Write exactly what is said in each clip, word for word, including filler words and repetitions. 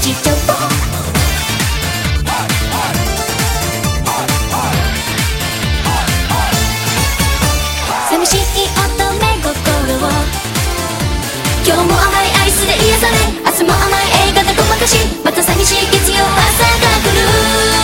日常寂しい乙女心を今日も甘いアイスで癒され明日も甘い映画でごまかしまた寂しい月曜朝が来る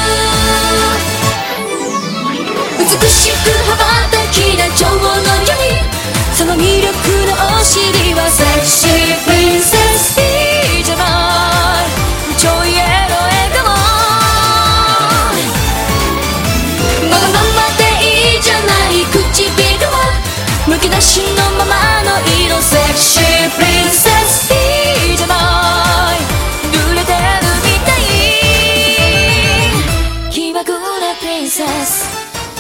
美しく羽ばたきな蝶のようにその魅力のお尻はセクシープリンセスいいじゃないちょいエロ笑顔わがままでいいじゃない唇はむき出しのままの色セクシープリンセスいいじゃない濡れてるみたい気まぐれプリンセス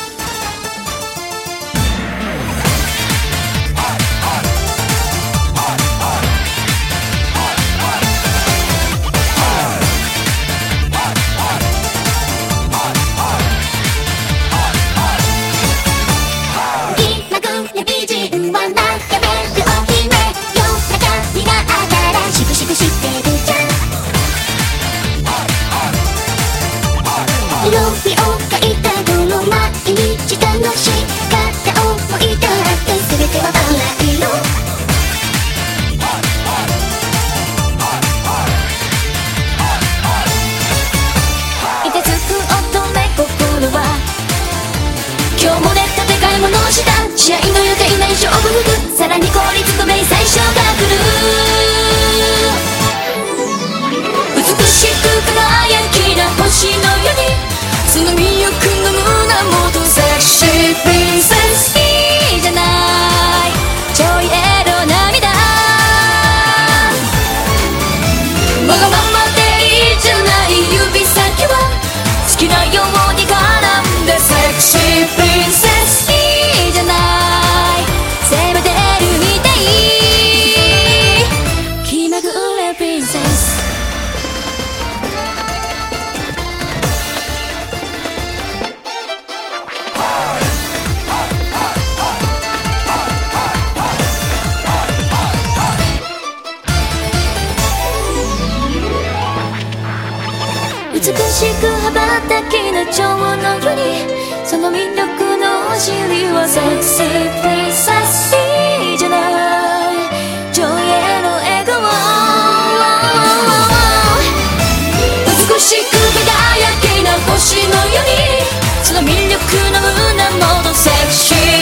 色味を描いた頃毎日楽しかった思い出だって全てはバラ色いてつく乙女心は今日もね立て替え物をした試合の予定ない勝負服さらに効率の名最初が来る美しく輝きな星のようにその魅力の胸元セクシープリンセスいいじゃないちょいエロ涙わがままでいいじゃない指先は好きなように絡んでセクシープリンセスいいじゃない攻めてるみたい気まぐれプリンセス美しく羽ばたきな蝶のようにその魅力のお尻はセクシープリンセスいいじゃないちょいエロ笑顔美しく輝きな星のようにその魅力の胸元セクシー